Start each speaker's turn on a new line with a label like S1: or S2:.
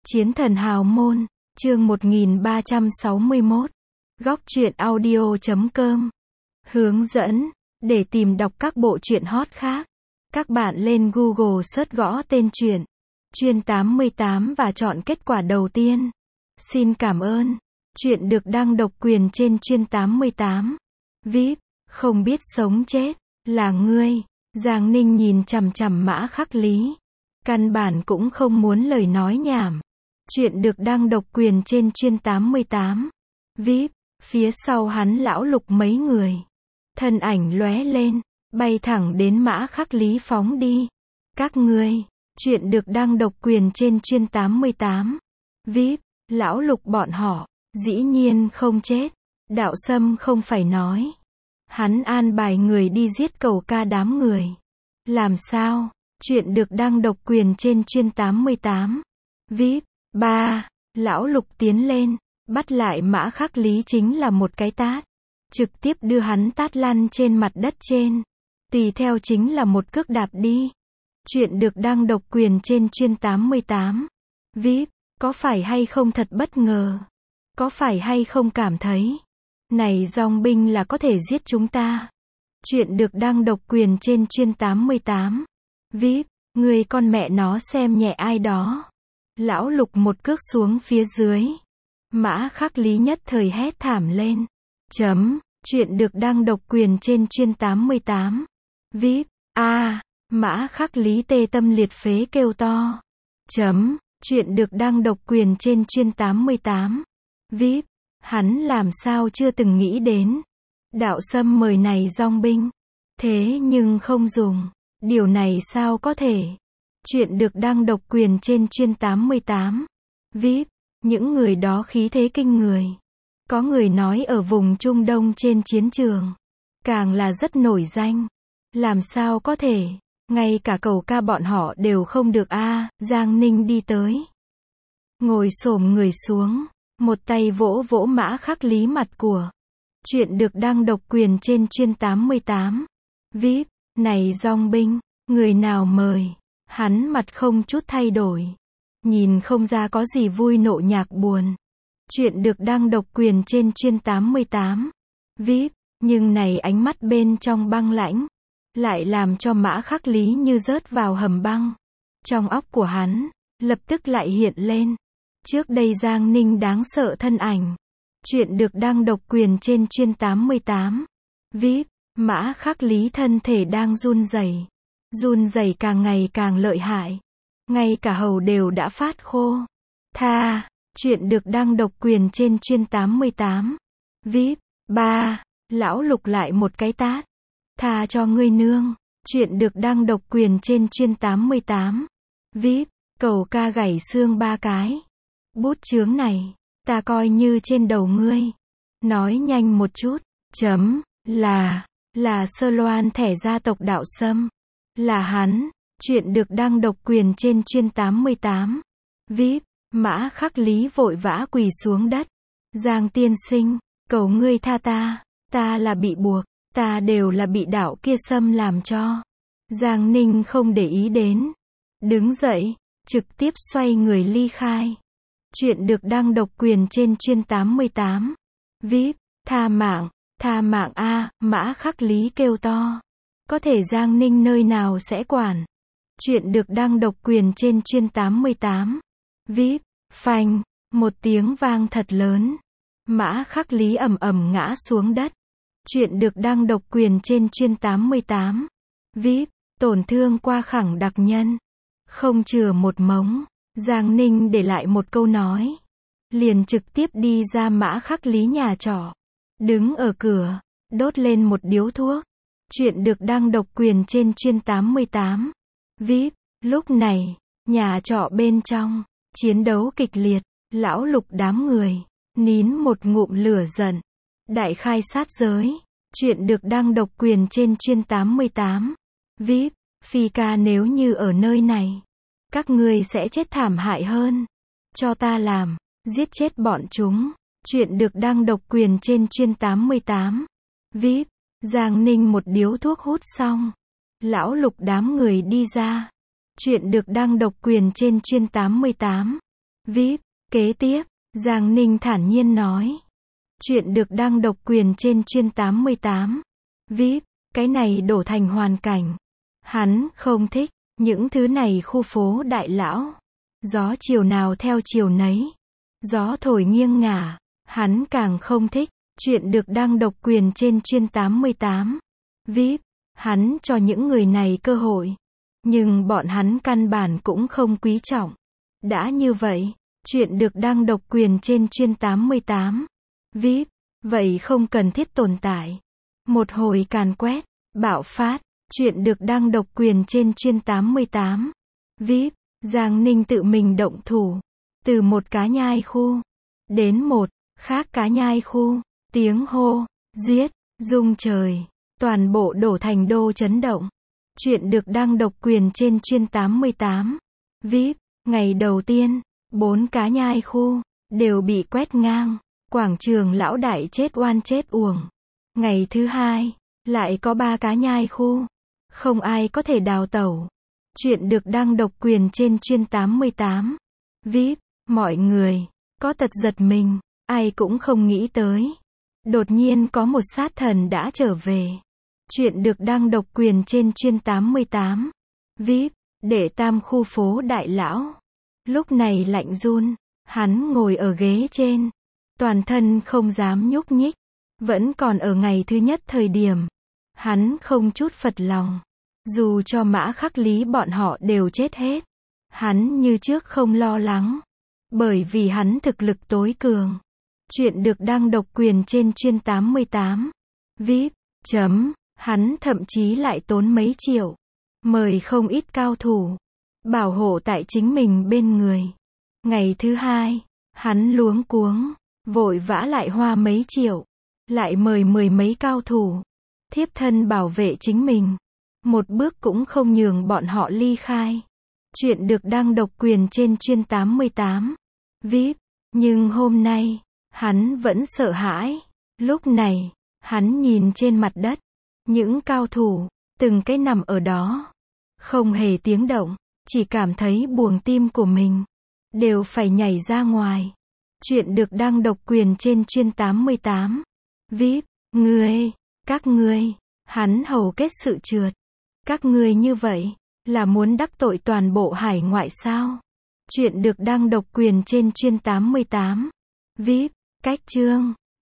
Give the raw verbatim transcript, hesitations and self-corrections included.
S1: Chiến thần hào môn, chương một nghìn ba trăm sáu mươi mốt. Góc truyện audio chấm com. Hướng dẫn, để tìm đọc các bộ truyện hot khác, các bạn lên Google search gõ tên truyện Chuyên tám mươi tám và chọn kết quả đầu tiên. Xin cảm ơn. Truyện được đăng độc quyền trên Chuyên tám mươi tám. vê i pê, không biết sống chết, là ngươi. Giang Ninh nhìn chằm chằm Mã Khắc Lý. Căn bản cũng không muốn lời nói nhảm. Chuyện được đăng độc quyền trên Chuyên tám mươi tám. vê i pê, phía sau hắn lão lục mấy người. Thân ảnh lóe lên, bay thẳng đến Mã Khắc Lý phóng đi. Các ngươi, chuyện được đăng độc quyền trên Chuyên tám mươi tám. vê i pê, lão lục bọn họ, dĩ nhiên không chết. Đạo Sâm không phải nói. Hắn an bài người đi giết cầu ca đám người. Làm sao? Chuyện được đăng độc quyền trên Chuyên tám mươi tám. vê i pê, ba. Lão lục tiến lên, bắt lại Mã Khắc Lý chính là một cái tát. Trực tiếp đưa hắn tát lăn trên mặt đất trên. Tùy theo chính là một cước đạp đi. Chuyện được đăng độc quyền trên Chuyên tám mươi tám. vê i pê, có phải hay không thật bất ngờ? Có phải hay không cảm thấy này dòng binh là có thể giết chúng ta? Chuyện được đăng độc quyền trên Chuyên tám mươi tám. vê i pê, người con mẹ nó xem nhẹ ai đó. Lão lục một cước xuống phía dưới. Mã Khắc Lý nhất thời hét thảm lên. Chấm. Chuyện được đăng độc quyền trên Chuyên tám mươi tám. vê i pê. A. À, Mã Khắc Lý tê tâm liệt phế kêu to. Chấm. Chuyện được đăng độc quyền trên Chuyên tám mươi tám. vê i pê. Hắn làm sao chưa từng nghĩ đến. Đạo Sâm mời này dòng binh. Thế nhưng không dùng. Điều này sao có thể? Chuyện được đăng độc quyền trên Chuyên tám mươi tám. vê i pê. Những người đó khí thế kinh người. Có người nói ở vùng Trung Đông trên chiến trường. Càng là rất nổi danh. Làm sao có thể? Ngay cả cầu ca bọn họ đều không được a. À, Giang Ninh đi tới. Ngồi xổm người xuống. Một tay vỗ vỗ Mã Khắc Lý mặt của. Chuyện được đăng độc quyền trên Chuyên tám mươi tám. vê i pê. Này dòng binh, người nào mời? Hắn mặt không chút thay đổi. Nhìn không ra có gì vui nộ nhạc buồn. Chuyện được đăng độc quyền trên Chuyên tám mươi tám. vê i pê. Nhưng này ánh mắt bên trong băng lãnh. Lại làm cho Mã Khắc Lý như rớt vào hầm băng. Trong óc của hắn, lập tức lại hiện lên. Trước đây Giang Ninh đáng sợ thân ảnh. Chuyện được đăng độc quyền trên Chuyên tám mươi tám. vê i pê. Mã Khắc Lý thân thể đang run rẩy. Run rẩy càng ngày càng lợi hại. Ngay cả hầu đều đã phát khô. Tha. Chuyện được đăng độc quyền trên Chuyên tám mươi tám. vê i pê. ba. Lão lục lại một cái tát. Tha cho ngươi nương. Chuyện được đăng độc quyền trên Chuyên tám mươi tám. vê i pê. Cầu ca gãy xương ba cái. Bút chướng này, ta coi như trên đầu ngươi. Nói nhanh một chút. Chấm. Là. Là Sơ Loan thẻ gia tộc Đạo Sâm. Là hắn. Chuyện được đăng độc quyền trên Chuyên tám mươi tám. vê i pê. Mã Khắc Lý vội vã quỳ xuống đất. Giang tiên sinh, cầu ngươi tha ta. Ta là bị buộc. Ta đều là bị đạo kia Sâm làm cho. Giang Ninh không để ý đến. Đứng dậy, trực tiếp xoay người ly khai. Chuyện được đăng độc quyền trên Chuyên tám mươi tám. vê i pê. Tha mạng. Tha mạng a. Mã Khắc Lý kêu to. Có thể Giang Ninh nơi nào sẽ quản. Chuyện được đăng độc quyền trên Chuyên tám mươi tám. vê i pê. Phanh. Một tiếng vang thật lớn. Mã Khắc Lý ầm ầm ngã xuống đất. Chuyện được đăng độc quyền trên Chuyên tám mươi tám. vê i pê. Tổn thương qua khẳng đặc nhân. Không chừa một mống. Giang Ninh để lại một câu nói. Liền trực tiếp đi ra Mã Khắc Lý nhà trọ. Đứng ở cửa. Đốt lên một điếu thuốc. Chuyện được đăng độc quyền trên Chuyên tám mươi tám. vê i pê. Lúc này, nhà trọ bên trong. Chiến đấu kịch liệt. Lão lục đám người. Nín một ngụm lửa giận. Đại khai sát giới. Chuyện được đăng độc quyền trên Chuyên tám mươi tám. vê i pê. Phi ca nếu như ở nơi này. Các ngươi sẽ chết thảm hại hơn. Cho ta làm. Giết chết bọn chúng. Chuyện được đăng độc quyền trên Chuyên tám mươi tám. vê i pê. Giang Ninh một điếu thuốc hút xong. Lão lục đám người đi ra. Chuyện được đăng độc quyền trên Chuyên tám mươi tám. vê i pê. Kế tiếp, Giang Ninh thản nhiên nói. Chuyện được đăng độc quyền trên chuyên tám mươi tám. vê i pê, cái này đổ thành hoàn cảnh. Hắn không thích, những thứ này khu phố đại lão. Gió chiều nào theo chiều nấy. Gió thổi nghiêng ngả, hắn càng không thích. Chuyện được đăng độc quyền trên chuyên tám mươi tám. vê i pê, hắn cho những người này cơ hội. Nhưng bọn hắn căn bản cũng không quý trọng. Đã như vậy, chuyện được đăng độc quyền trên chuyên tám mươi tám. vê i pê, vậy không cần thiết tồn tại. Một hồi càn quét, bạo phát, chuyện được đăng độc quyền trên chuyên tám mươi tám. vê i pê, Giang Ninh tự mình động thủ. Từ một cá nhai khu, đến một khác cá nhai khu, tiếng hô, giết, rung trời, toàn bộ đổ thành đô chấn động. Chuyện được đăng độc quyền trên chuyên tám mươi tám. vê i pê, ngày đầu tiên, bốn cá nhai khu, đều bị quét ngang. Quảng trường lão đại chết oan chết uổng. Ngày thứ hai, lại có ba cá nhai khu. Không ai có thể đào tẩu. Chuyện được đăng độc quyền trên chuyên tám mươi tám. vê i pê, mọi người, có tật giật mình, ai cũng không nghĩ tới. Đột nhiên có một sát thần đã trở về. Chuyện được đăng độc quyền trên chuyên tám mươi tám. vê i pê, để tam khu phố đại lão. Lúc này lạnh run, hắn ngồi ở ghế trên. Toàn thân không dám nhúc nhích. Vẫn còn ở ngày thứ nhất thời điểm. Hắn không chút phật lòng. Dù cho Mã Khắc Lý bọn họ đều chết hết. Hắn như trước không lo lắng. Bởi vì hắn thực lực tối cường. Chuyện được đăng độc quyền trên chuyên tám mươi tám. vê i pê, chấm, hắn thậm chí lại tốn mấy triệu. Mời không ít cao thủ. Bảo hộ tại chính mình bên người. Ngày thứ hai, hắn luống cuống. Vội vã lại hoa mấy triệu. Lại mời mười mấy cao thủ. Thiếp thân bảo vệ chính mình. Một bước cũng không nhường bọn họ ly khai. Chuyện được đăng độc quyền trên chuyên tám mươi tám. vê i pê. Nhưng hôm nay, hắn vẫn sợ hãi. Lúc này, hắn nhìn trên mặt đất. Những cao thủ, từng cái nằm ở đó. Không hề tiếng động. Chỉ cảm thấy buồng tim của mình. Đều phải nhảy ra ngoài. Chuyện được đăng độc quyền trên chuyên tám mươi tám. vê i pê. Ngươi, các ngươi, hắn hầu kết sự trượt. Các ngươi như vậy, là muốn đắc tội toàn bộ hải ngoại sao? Chuyện được đăng độc quyền trên chuyên tám mươi tám. vê i pê. Cách chương.